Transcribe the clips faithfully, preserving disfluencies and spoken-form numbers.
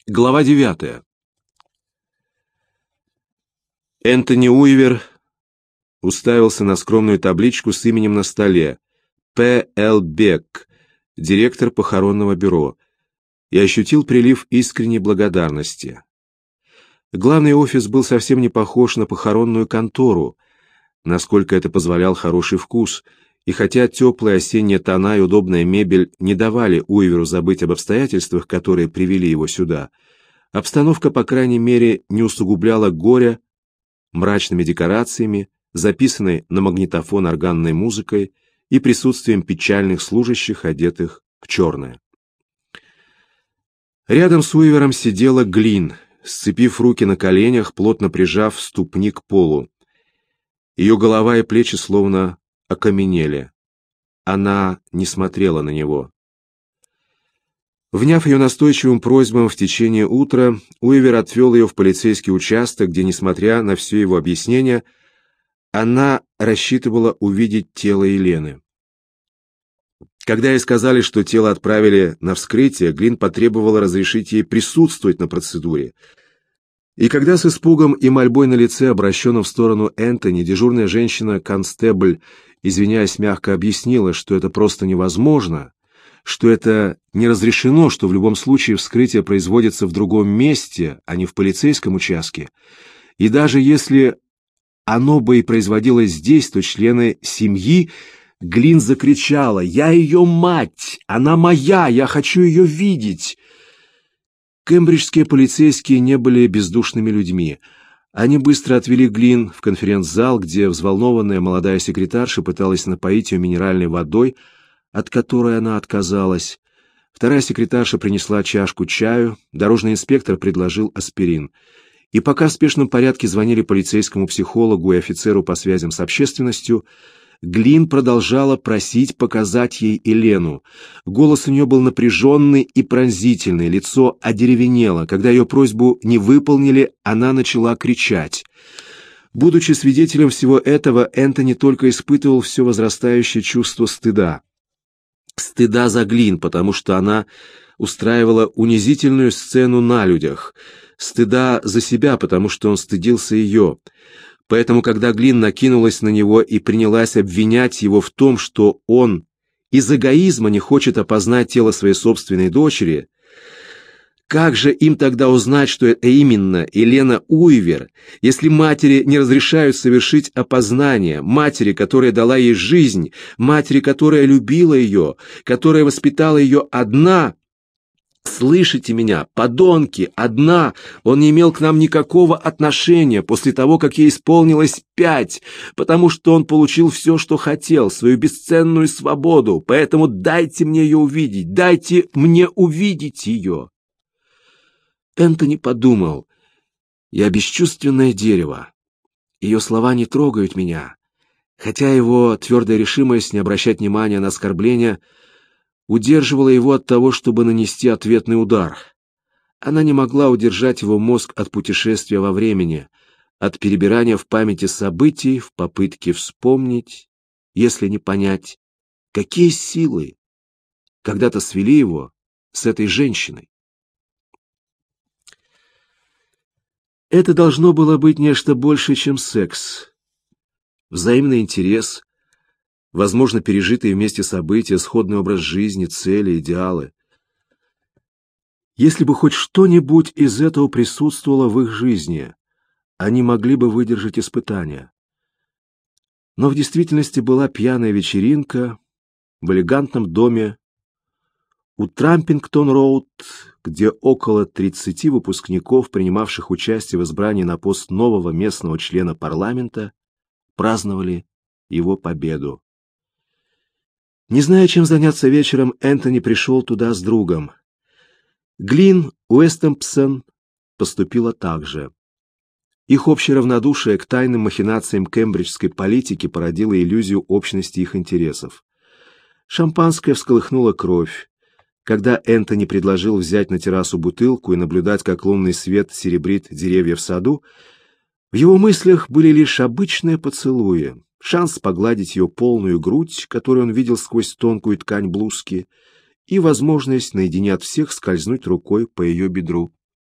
Глава девятая. Энтони Уивер уставился на скромную табличку с именем на столе: П. Л. Бек, директор похоронного бюро, и ощутил прилив искренней благодарности. Главный офис был совсем не похож на похоронную контору, насколько это позволял хороший вкус, и хотя теплые осенние тона и удобная мебель не давали Уиверу забыть об обстоятельствах, которые привели его сюда, обстановка, по крайней мере, не усугубляла горя мрачными декорациями, записанной на магнитофон органной музыкой и присутствием печальных служащих, одетых в черное. Рядом с Уивером сидела Глин, сцепив руки на коленях, плотно прижав ступни к полу. Ее голова и плечи словно окаменели. Она не смотрела на него. Вняв ее настойчивым просьбам в течение утра, Уивер отвел ее в полицейский участок, где, несмотря на все его объяснения, она рассчитывала увидеть тело Елены. Когда ей сказали, что тело отправили на вскрытие, Глин потребовала разрешить ей присутствовать на процедуре. И когда с испугом и мольбой на лице, обращенном в сторону Энтони, дежурная женщина-констебль, извиняясь, мягко объяснила, что это просто невозможно, что это не разрешено, что в любом случае вскрытие производится в другом месте, а не в полицейском участке, и даже если оно бы и производилось здесь, то члены семьи... Глин закричала: «Я ее мать! Она моя! Я хочу ее видеть!» Кембриджские полицейские не были бездушными людьми. Они быстро отвели Глин в конференц-зал, где взволнованная молодая секретарша пыталась напоить ее минеральной водой, от которой она отказалась. Вторая секретарша принесла чашку чаю, дорожный инспектор предложил аспирин. И пока в спешном порядке звонили полицейскому психологу и офицеру по связям с общественностью, Глин продолжала просить показать ей Елену. Голос у нее был напряженный и пронзительный, лицо одеревенело. Когда ее просьбу не выполнили, она начала кричать. Будучи свидетелем всего этого, Энтони только испытывал все возрастающее чувство стыда. Стыда за Глин, потому что она устраивала унизительную сцену на людях. Стыда за себя, потому что он стыдился ее. Поэтому, когда Глин накинулась на него и принялась обвинять его в том, что он из эгоизма не хочет опознать тело своей собственной дочери, как же им тогда узнать, что это именно Елена Уивер, если матери не разрешают совершить опознание, матери, которая дала ей жизнь, матери, которая любила ее, которая воспитала ее одна? «Слышите меня, подонки, одна! Он не имел к нам никакого отношения после того, как ей исполнилось пять, потому что он получил все, что хотел, свою бесценную свободу, поэтому дайте мне ее увидеть, дайте мне увидеть ее!» Энтони подумал: «Я бесчувственное дерево. Ее слова не трогают меня», хотя его твердая решимость не обращать внимания на оскорбления удерживала его от того, чтобы нанести ответный удар. Она не могла удержать его мозг от путешествия во времени, от перебирания в памяти событий в попытке вспомнить, если не понять, какие силы когда-то свели его с этой женщиной. Это должно было быть нечто большее, чем секс. Взаимный интерес, возможно, пережитые вместе события, сходный образ жизни, цели, идеалы. Если бы хоть что-нибудь из этого присутствовало в их жизни, они могли бы выдержать испытания. Но в действительности была пьяная вечеринка в элегантном доме у Трампингтон-роуд, где около тридцати выпускников, принимавших участие в избрании на пост нового местного члена парламента, праздновали его победу. Не зная, чем заняться вечером, Энтони пришел туда с другом. Глин Уэстэмпсон поступила так же. Их общее равнодушие к тайным махинациям кембриджской политики породило иллюзию общности их интересов. Шампанское всколыхнуло кровь. Когда Энтони предложил взять на террасу бутылку и наблюдать, как лунный свет серебрит деревья в саду, в его мыслях были лишь обычные поцелуи, шанс погладить ее полную грудь, которую он видел сквозь тонкую ткань блузки, и возможность наедине от всех скользнуть рукой по ее бедру.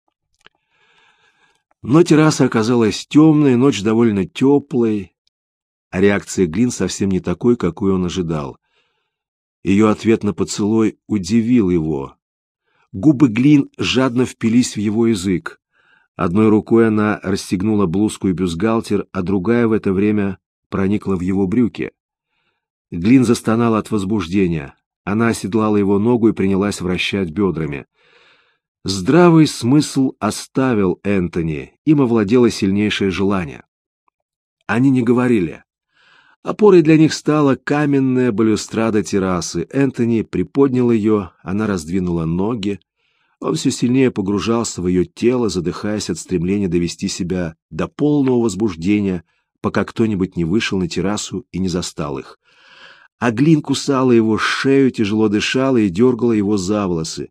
Но терраса оказалась темной, ночь довольно теплой, а реакция Глин совсем не такой, какой он ожидал. Ее ответ на поцелуй удивил его. Губы Глин жадно впились в его язык. Одной рукой она расстегнула блузку и бюстгальтер, а другая в это время проникла в его брюки. Глин застонала от возбуждения. Она оседлала его ногу и принялась вращать бедрами. Здравый смысл оставил Энтони, им овладело сильнейшее желание. Они не говорили. Опорой для них стала каменная балюстрада террасы. Энтони приподнял ее, она раздвинула ноги. Он все сильнее погружался в ее тело, задыхаясь от стремления довести себя до полного возбуждения, пока кто-нибудь не вышел на террасу и не застал их. А Глин кусала его шею, тяжело дышала и дергала его за волосы.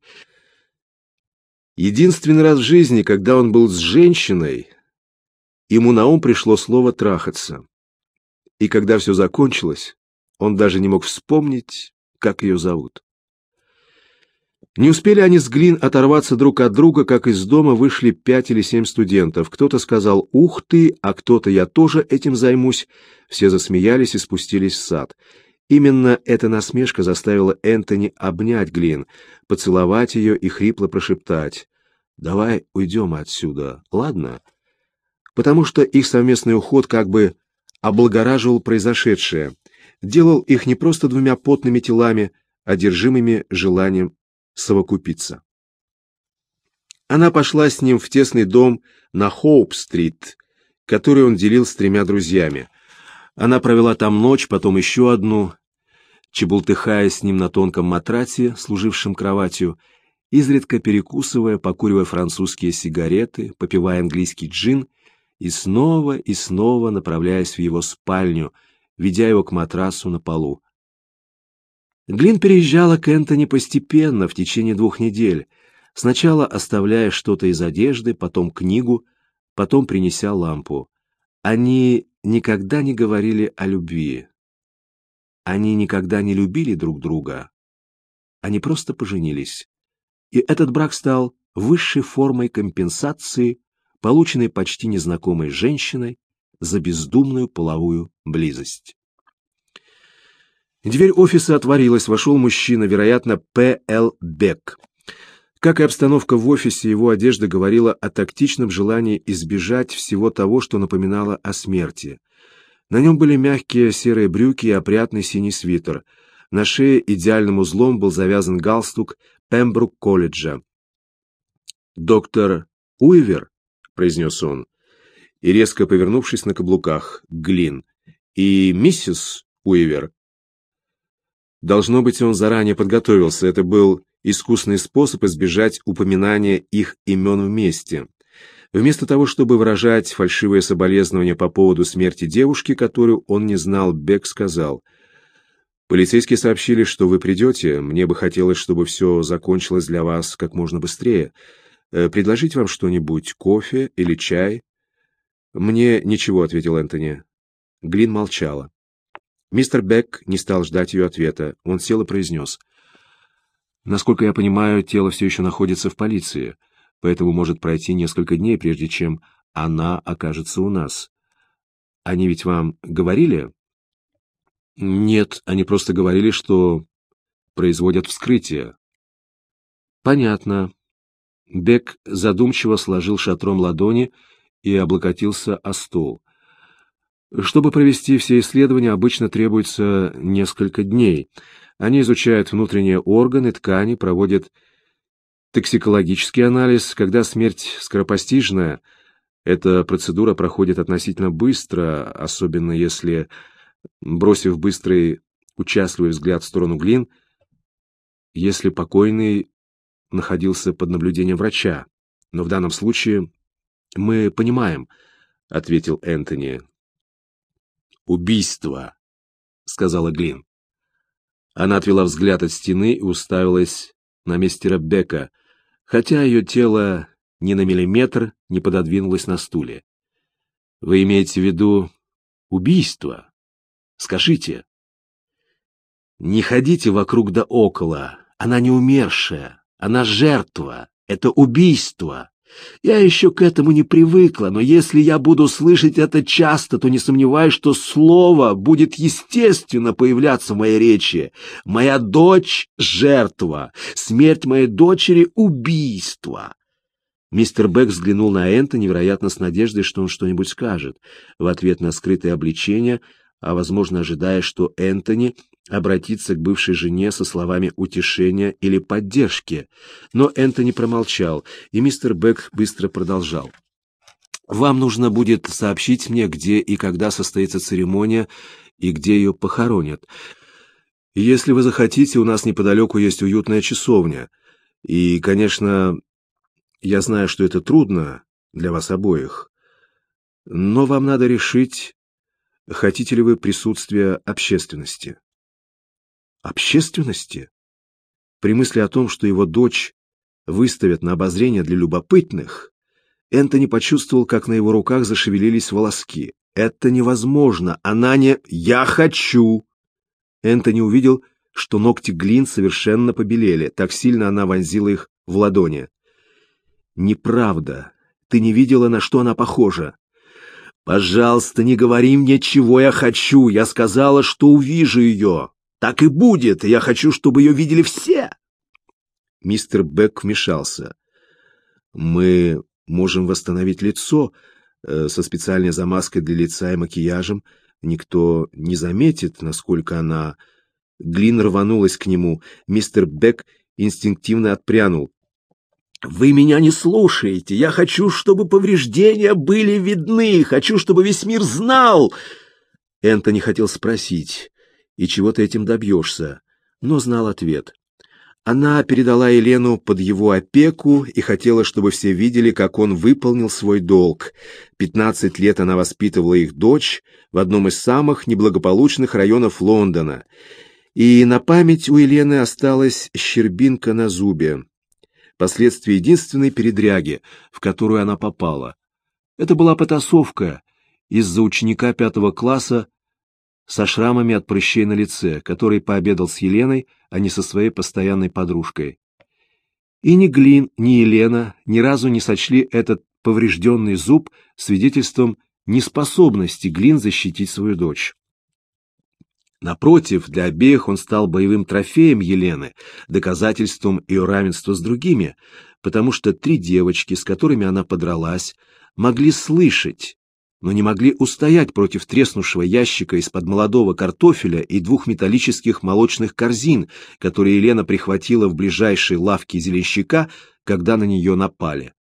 Единственный раз в жизни, когда он был с женщиной, ему на ум пришло слово «трахаться». И когда все закончилось, он даже не мог вспомнить, как ее зовут. Не успели они с Глин оторваться друг от друга, как из дома вышли пять или семь студентов. Кто-то сказал «Ух ты!», а кто-то «Я тоже этим займусь». Все засмеялись и спустились в сад. Именно эта насмешка заставила Энтони обнять Глин, поцеловать ее и хрипло прошептать: «Давай уйдем отсюда, ладно?» Потому что их совместный уход как бы облагораживал произошедшее, делал их не просто двумя потными телами, одержимыми желанием совокупиться. Она пошла с ним в тесный дом на Хоуп-стрит, который он делил с тремя друзьями. Она провела там ночь, потом еще одну, чебултыхая с ним на тонком матрасе, служившем кроватью, изредка перекусывая, покуривая французские сигареты, попивая английский джин и снова и снова направляясь в его спальню, ведя его к матрасу на полу. Глин переезжала к Энтони постепенно, в течение двух недель, сначала оставляя что-то из одежды, потом книгу, потом принеся лампу. Они никогда не говорили о любви. Они никогда не любили друг друга. Они просто поженились. И этот брак стал высшей формой компенсации, полученной почти незнакомой женщиной за бездумную половую близость. Дверь офиса отворилась, вошел мужчина, вероятно, П Л Бек. Как и обстановка в офисе, его одежда говорила о тактичном желании избежать всего того, что напоминало о смерти. На нем были мягкие серые брюки и опрятный синий свитер. На шее идеальным узлом был завязан галстук Пембрук-колледжа. «Доктор Уивер», — произнес он, и, резко повернувшись на каблуках, Глин, «и миссис Уивер». Должно быть, он заранее подготовился, это был искусный способ избежать упоминания их имен вместе. Вместо того, чтобы выражать фальшивые соболезнования по поводу смерти девушки, которую он не знал, Бек сказал: «Полицейские сообщили, что вы придете. Мне бы хотелось, чтобы все закончилось для вас как можно быстрее. Предложить вам что-нибудь, кофе или чай?» «Мне ничего», — ответил Энтони. Глин молчала. Мистер Бек не стал ждать ее ответа. Он сел и произнес: «Насколько я понимаю, тело все еще находится в полиции, поэтому может пройти несколько дней, прежде чем она окажется у нас. Они ведь вам говорили?» «Нет, они просто говорили, что производят вскрытие». «Понятно». Бек задумчиво сложил шатром ладони и облокотился о стол. «Чтобы провести все исследования, обычно требуется несколько дней. Они изучают внутренние органы, ткани, проводят токсикологический анализ. Когда смерть скоропостижная, эта процедура проходит относительно быстро, особенно если, бросив быстрый, участливый взгляд в сторону Глин, если покойный находился под наблюдением врача. Но в данном случае мы понимаем», — ответил Энтони. «Убийство», — сказала Глин. Она отвела взгляд от стены и уставилась на мистера Бека, хотя ее тело ни на миллиметр не пододвинулось на стуле. «Вы имеете в виду убийство? Скажите». «Не ходите вокруг да около. Она не умершая. Она жертва. Это убийство. Я еще к этому не привыкла, но если я буду слышать это часто, то не сомневаюсь, что слово будет естественно появляться в моей речи. Моя дочь — жертва, смерть моей дочери — убийство. Мистер Бек взглянул на Энтони, вероятно, с надеждой, что он что-нибудь скажет, в ответ на скрытое обличение, а, возможно, ожидая, что Энтони обратиться к бывшей жене со словами утешения или поддержки. Но Энтони промолчал, и мистер Бек быстро продолжал. «Вам нужно будет сообщить мне, где и когда состоится церемония и где ее похоронят. Если вы захотите, у нас неподалеку есть уютная часовня. И, конечно, я знаю, что это трудно для вас обоих, но вам надо решить, хотите ли вы присутствия общественности». Общественности? При мысли о том, что его дочь выставят на обозрение для любопытных, Энтони почувствовал, как на его руках зашевелились волоски. Это невозможно, она не... «Я хочу!» Энтони увидел, что ногти Глин совершенно побелели, так сильно она вонзила их в ладони. «Неправда. Ты не видела, на что она похожа?» «Пожалуйста, не говори мне, чего я хочу. Я сказала, что увижу ее. Так и будет, и я хочу, чтобы ее видели все!» Мистер Бек вмешался. «Мы можем восстановить лицо э, со специальной замазкой для лица и макияжем. Никто не заметит, насколько она...» Глин рванулась к нему. Мистер Бек инстинктивно отпрянул. «Вы меня не слушаете. Я хочу, чтобы повреждения были видны. Хочу, чтобы весь мир знал!» Энтони хотел спросить, и чего ты этим добьешься, но знал ответ. Она передала Елену под его опеку и хотела, чтобы все видели, как он выполнил свой долг. Пятнадцать лет она воспитывала их дочь в одном из самых неблагополучных районов Лондона. И на память у Елены осталась щербинка на зубе. Последствия единственной передряги, в которую она попала. Это была потасовка из-за ученика пятого класса со шрамами от прыщей на лице, который пообедал с Еленой, а не со своей постоянной подружкой. И ни Глин, ни Елена ни разу не сочли этот поврежденный зуб свидетельством неспособности Глин защитить свою дочь. Напротив, для обеих он стал боевым трофеем Елены, доказательством ее равенства с другими, потому что три девочки, с которыми она подралась, могли слышать, но не могли устоять против треснувшего ящика из-под молодого картофеля и двух металлических молочных корзин, которые Елена прихватила в ближайшей лавке зеленщика, когда на нее напали.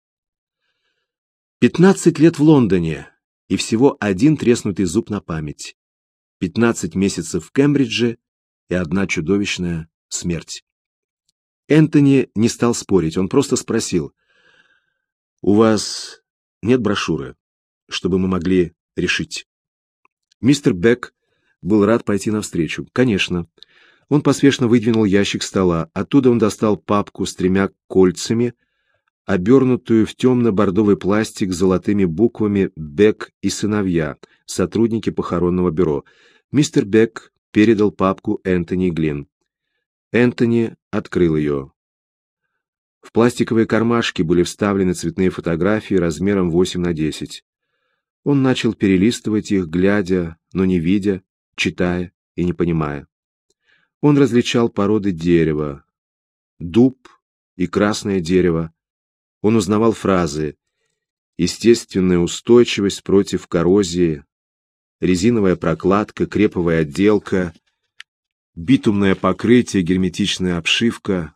Пятнадцать лет в Лондоне, и всего один треснутый зуб на память. Пятнадцать месяцев в Кембридже и одна чудовищная смерть. Энтони не стал спорить, он просто спросил: «У вас нет брошюры, чтобы мы могли решить?» Мистер Бек был рад пойти навстречу. «Конечно». Он поспешно выдвинул ящик стола. Оттуда он достал папку с тремя кольцами, обернутую в темно-бордовый пластик с золотыми буквами «Бек и сыновья», сотрудники похоронного бюро. Мистер Бек передал папку Энтони Глин. Энтони открыл ее. В пластиковые кармашки были вставлены цветные фотографии размером восемь на десять. Он начал перелистывать их, глядя, но не видя, читая и не понимая. Он различал породы дерева: дуб и красное дерево. Он узнавал фразы: естественная устойчивость против коррозии, резиновая прокладка, креповая отделка, битумное покрытие, герметичная обшивка.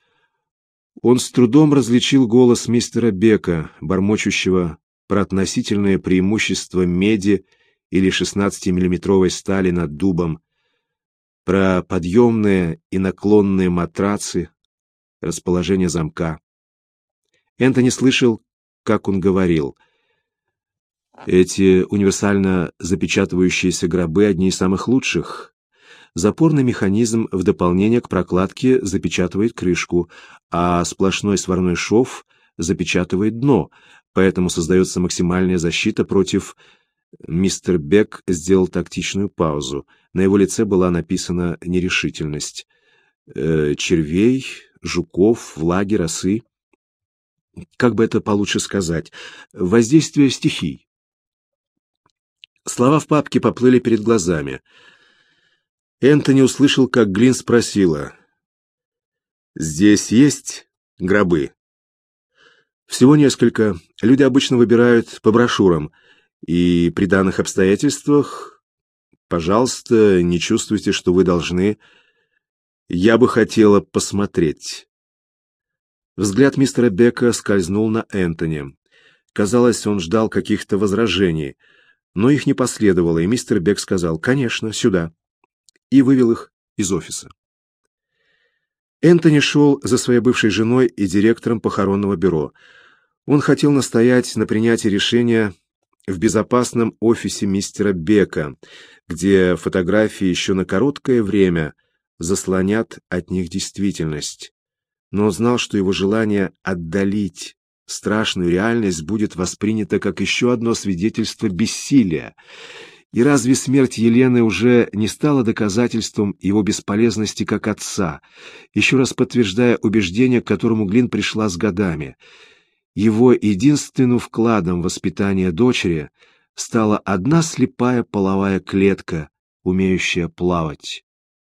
Он с трудом различил голос мистера Бека, бормочущего про относительное преимущество меди или шестнадцатимиллиметровой стали над дубом, про подъемные и наклонные матрацы, расположение замка. Энтони слышал, как он говорил: эти универсально запечатывающиеся гробы одни из самых лучших. Запорный механизм в дополнение к прокладке запечатывает крышку, а сплошной сварной шов запечатывает дно, поэтому создается максимальная защита против... Мистер Бек сделал тактичную паузу. На его лице была написана нерешительность. Э, червей, жуков, влаги, росы. как бы это получше сказать, воздействие стихий. Слова в папке поплыли перед глазами. Энтони услышал, как Глин спросила: «Здесь есть гробы?» «Всего несколько. Люди обычно выбирают по брошюрам. И при данных обстоятельствах, пожалуйста, не чувствуйте, что вы должны. Я бы хотела посмотреть». Взгляд мистера Бека скользнул на Энтони. Казалось, он ждал каких-то возражений, но их не последовало, и мистер Бек сказал: «Конечно, сюда», и вывел их из офиса. Энтони шел за своей бывшей женой и директором похоронного бюро. Он хотел настоять на принятии решения в безопасном офисе мистера Бека, где фотографии еще на короткое время заслонят от них действительность. Но он знал, что его желание отдалить страшную реальность будет воспринято как еще одно свидетельство бессилия. И разве смерть Елены уже не стала доказательством его бесполезности как отца, еще раз подтверждая убеждение, к которому Глин пришла с годами? Его единственным вкладом в воспитание дочери стала одна слепая половая клетка, умеющая плавать.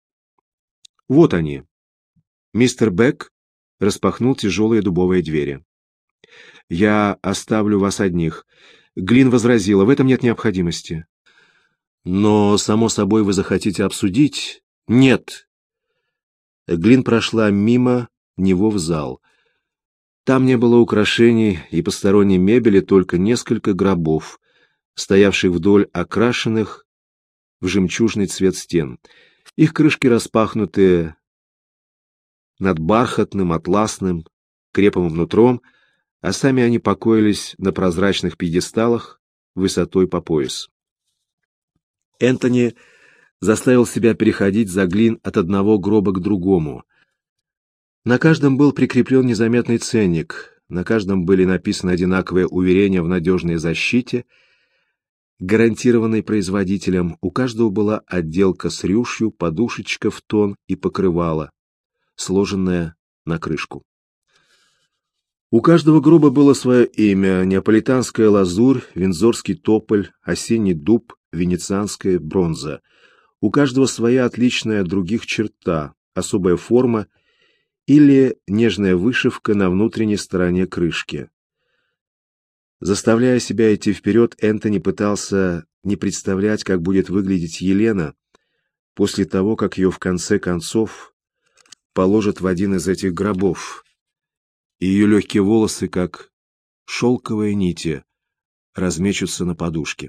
Вот они. Мистер Бек распахнул тяжелые дубовые двери. «Я оставлю вас одних». Глин возразила: «В этом нет необходимости». «Но, само собой, вы захотите обсудить?» «Нет». Глин прошла мимо него в зал. Там не было украшений и посторонней мебели, только несколько гробов, стоявших вдоль окрашенных в жемчужный цвет стен. Их крышки распахнуты над бархатным, атласным, креповым нутром, а сами они покоились на прозрачных пьедесталах высотой по пояс. Энтони заставил себя переходить за Глин от одного гроба к другому. На каждом был прикреплен незаметный ценник, на каждом были написаны одинаковые уверения в надежной защите, гарантированной производителем. У каждого была отделка с рюшью, подушечка в тон и покрывало, сложенное на крышку. У каждого гроба было свое имя: неаполитанская лазурь, виндзорский тополь, осенний дуб, венецианская бронза. У каждого своя отличная от других черта, особая форма или нежная вышивка на внутренней стороне крышки. Заставляя себя идти вперед, Энтони пытался не представлять, как будет выглядеть Елена после того, как ее в конце концов положат в один из этих гробов, и ее легкие волосы, как шелковые нити, размечутся на подушке.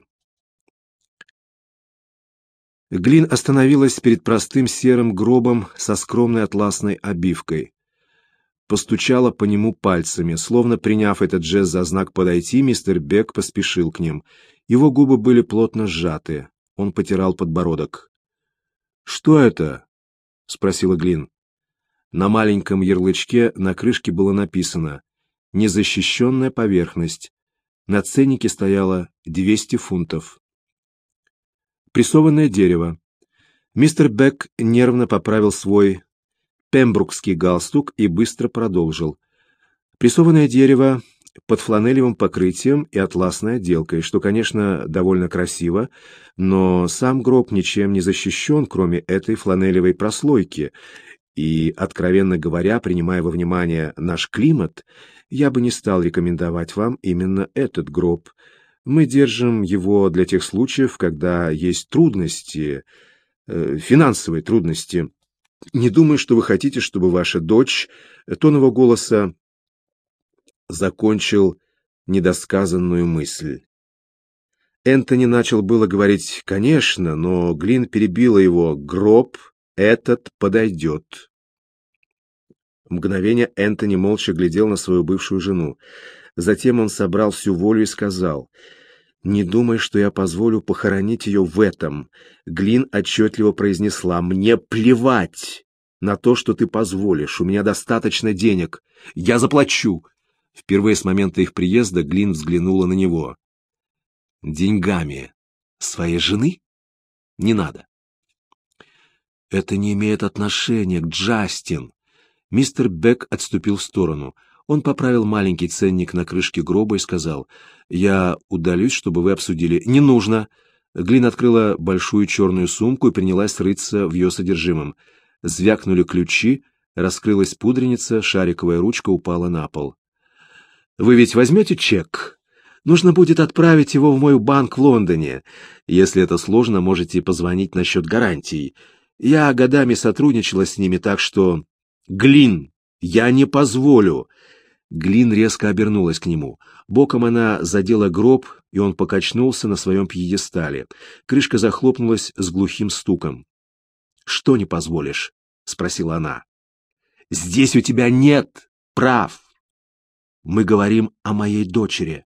Глин остановилась перед простым серым гробом со скромной атласной обивкой. Постучала по нему пальцами. Словно приняв этот жест за знак подойти, мистер Бек поспешил к ним. Его губы были плотно сжаты. Он потирал подбородок. «Что это?» — спросила Глин. На маленьком ярлычке на крышке было написано «Незащищенная поверхность». На ценнике стояло двести фунтов. Прессованное дерево. Мистер Бек нервно поправил свой пембрукский галстук и быстро продолжил. Прессованное дерево под фланелевым покрытием и атласной отделкой, что, конечно, довольно красиво, но сам гроб ничем не защищен, кроме этой фланелевой прослойки, и, откровенно говоря, принимая во внимание наш климат, я бы не стал рекомендовать вам именно этот гроб. Мы держим его для тех случаев, когда есть трудности, э, финансовые трудности. Не думаю, что вы хотите, чтобы ваша дочь...» Тон его голоса закончил недосказанную мысль. Энтони начал было говорить «конечно», но Глин перебила его: «Гроб этот подойдет». Мгновение Энтони молча глядел на свою бывшую жену. Затем он собрал всю волю и сказал: «Не думай, что я позволю похоронить ее в этом». Глин отчетливо произнесла: «Мне плевать на то, что ты позволишь. У меня достаточно денег. Я заплачу». Впервые с момента их приезда Глин взглянула на него. «Деньгами своей жены? Не надо». «Это не имеет отношения к Джастин». Мистер Бек отступил в сторону. Он поправил маленький ценник на крышке гроба и сказал: «Я удалюсь, чтобы вы обсудили». «Не нужно». Глин открыла большую черную сумку и принялась рыться в ее содержимом. Звякнули ключи, раскрылась пудреница, шариковая ручка упала на пол. «Вы ведь возьмете чек? Нужно будет отправить его в мой банк в Лондоне. Если это сложно, можете позвонить насчет гарантий. Я годами сотрудничала с ними, так что...» «Глин, я не позволю!» Глин резко обернулась к нему. Боком она задела гроб, и он покачнулся на своем пьедестале. Крышка захлопнулась с глухим стуком. «Что не позволишь?» — спросила она. «Здесь у тебя нет прав. Мы говорим о моей дочери».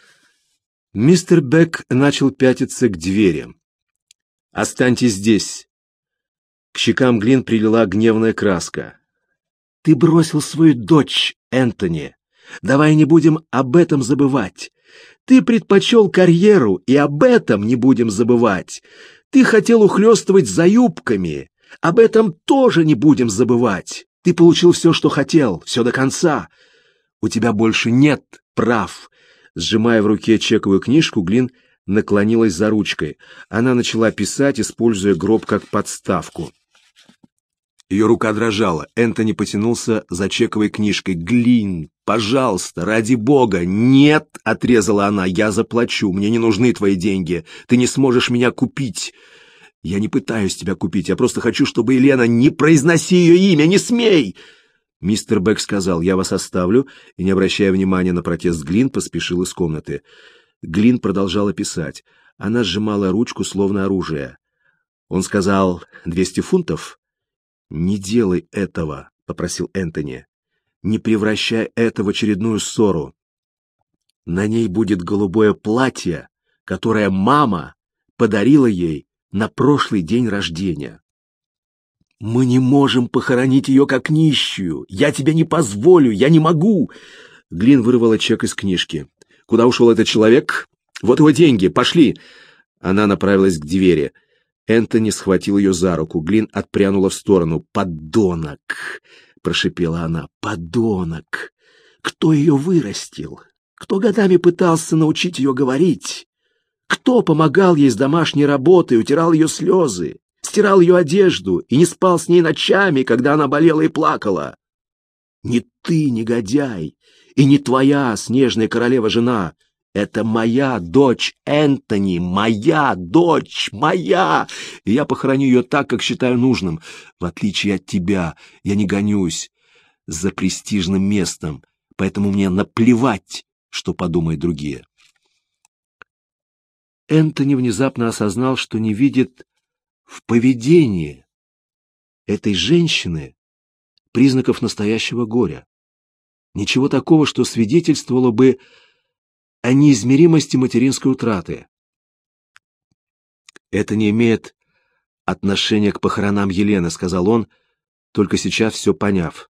Мистер Бек начал пятиться к двери. «Останьтесь здесь». К щекам Глин прилила гневная краска. «Ты бросил свою дочь, Энтони. Давай не будем об этом забывать. Ты предпочел карьеру, и об этом не будем забывать. Ты хотел ухлёстывать за юбками. Об этом тоже не будем забывать. Ты получил все, что хотел, все до конца. У тебя больше нет прав». Сжимая в руке чековую книжку, Глин наклонилась за ручкой. Она начала писать, используя гроб как подставку. Ее рука дрожала. Энтони потянулся за чековой книжкой. «Глин, пожалуйста, ради бога!» «Нет!» — отрезала она. «Я заплачу. Мне не нужны твои деньги. Ты не сможешь меня купить». «Я не пытаюсь тебя купить. Я просто хочу, чтобы Елена...» «Не произноси ее имя! Не смей!» Мистер Бек сказал: «Я вас оставлю», и, не обращая внимания на протест Глин, поспешил из комнаты. Глин продолжала писать. Она сжимала ручку, словно оружие. Он сказал: «Двести фунтов?» «Не делай этого», — попросил Энтони. «Не превращай это в очередную ссору. На ней будет голубое платье, которое мама подарила ей на прошлый день рождения. Мы не можем похоронить ее как нищую. Я тебе не позволю, я не могу». Глин вырвала чек из книжки. «Куда ушел этот человек? Вот его деньги, пошли!» Она направилась к двери. Энтони схватил ее за руку. Глин отпрянула в сторону. «Подонок!» — прошипела она. «Подонок! Кто ее вырастил? Кто годами пытался научить ее говорить? Кто помогал ей с домашней работой, утирал ее слезы, стирал ее одежду и не спал с ней ночами, когда она болела и плакала? Не ты, негодяй, и не твоя снежная королева-жена. Это моя дочь, Энтони, моя дочь, моя! И я похороню ее так, как считаю нужным. В отличие от тебя, я не гонюсь за престижным местом, поэтому мне наплевать, что подумают другие». Энтони внезапно осознал, что не видит в поведении этой женщины признаков настоящего горя. Ничего такого, что свидетельствовало бы о неизмеримости материнской утраты. «Это не имеет отношения к похоронам Елены», — сказал он, только сейчас все поняв.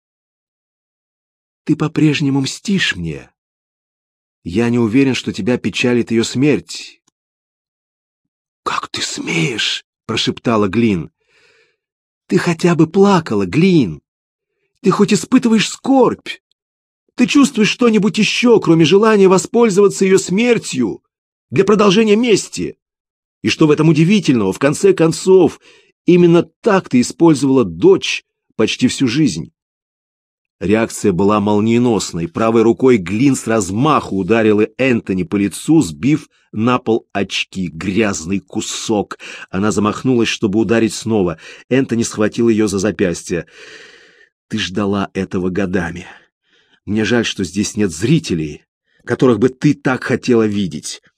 «Ты по-прежнему мстишь мне. Я не уверен, что тебя печалит ее смерть». «Как ты смеешь?» — прошептала Глин. «Ты хотя бы плакала, Глин. Ты хоть испытываешь скорбь. Ты чувствуешь что-нибудь еще, кроме желания воспользоваться ее смертью для продолжения мести? И что в этом удивительного? В конце концов, именно так ты использовала дочь почти всю жизнь». Реакция была молниеносной. Правой рукой Глин с размаху ударила Энтони по лицу, сбив на пол очки. Грязный кусок. Она замахнулась, чтобы ударить снова. Энтони схватил ее за запястье. «Ты ждала этого годами. Мне жаль, что здесь нет зрителей, которых бы ты так хотела видеть».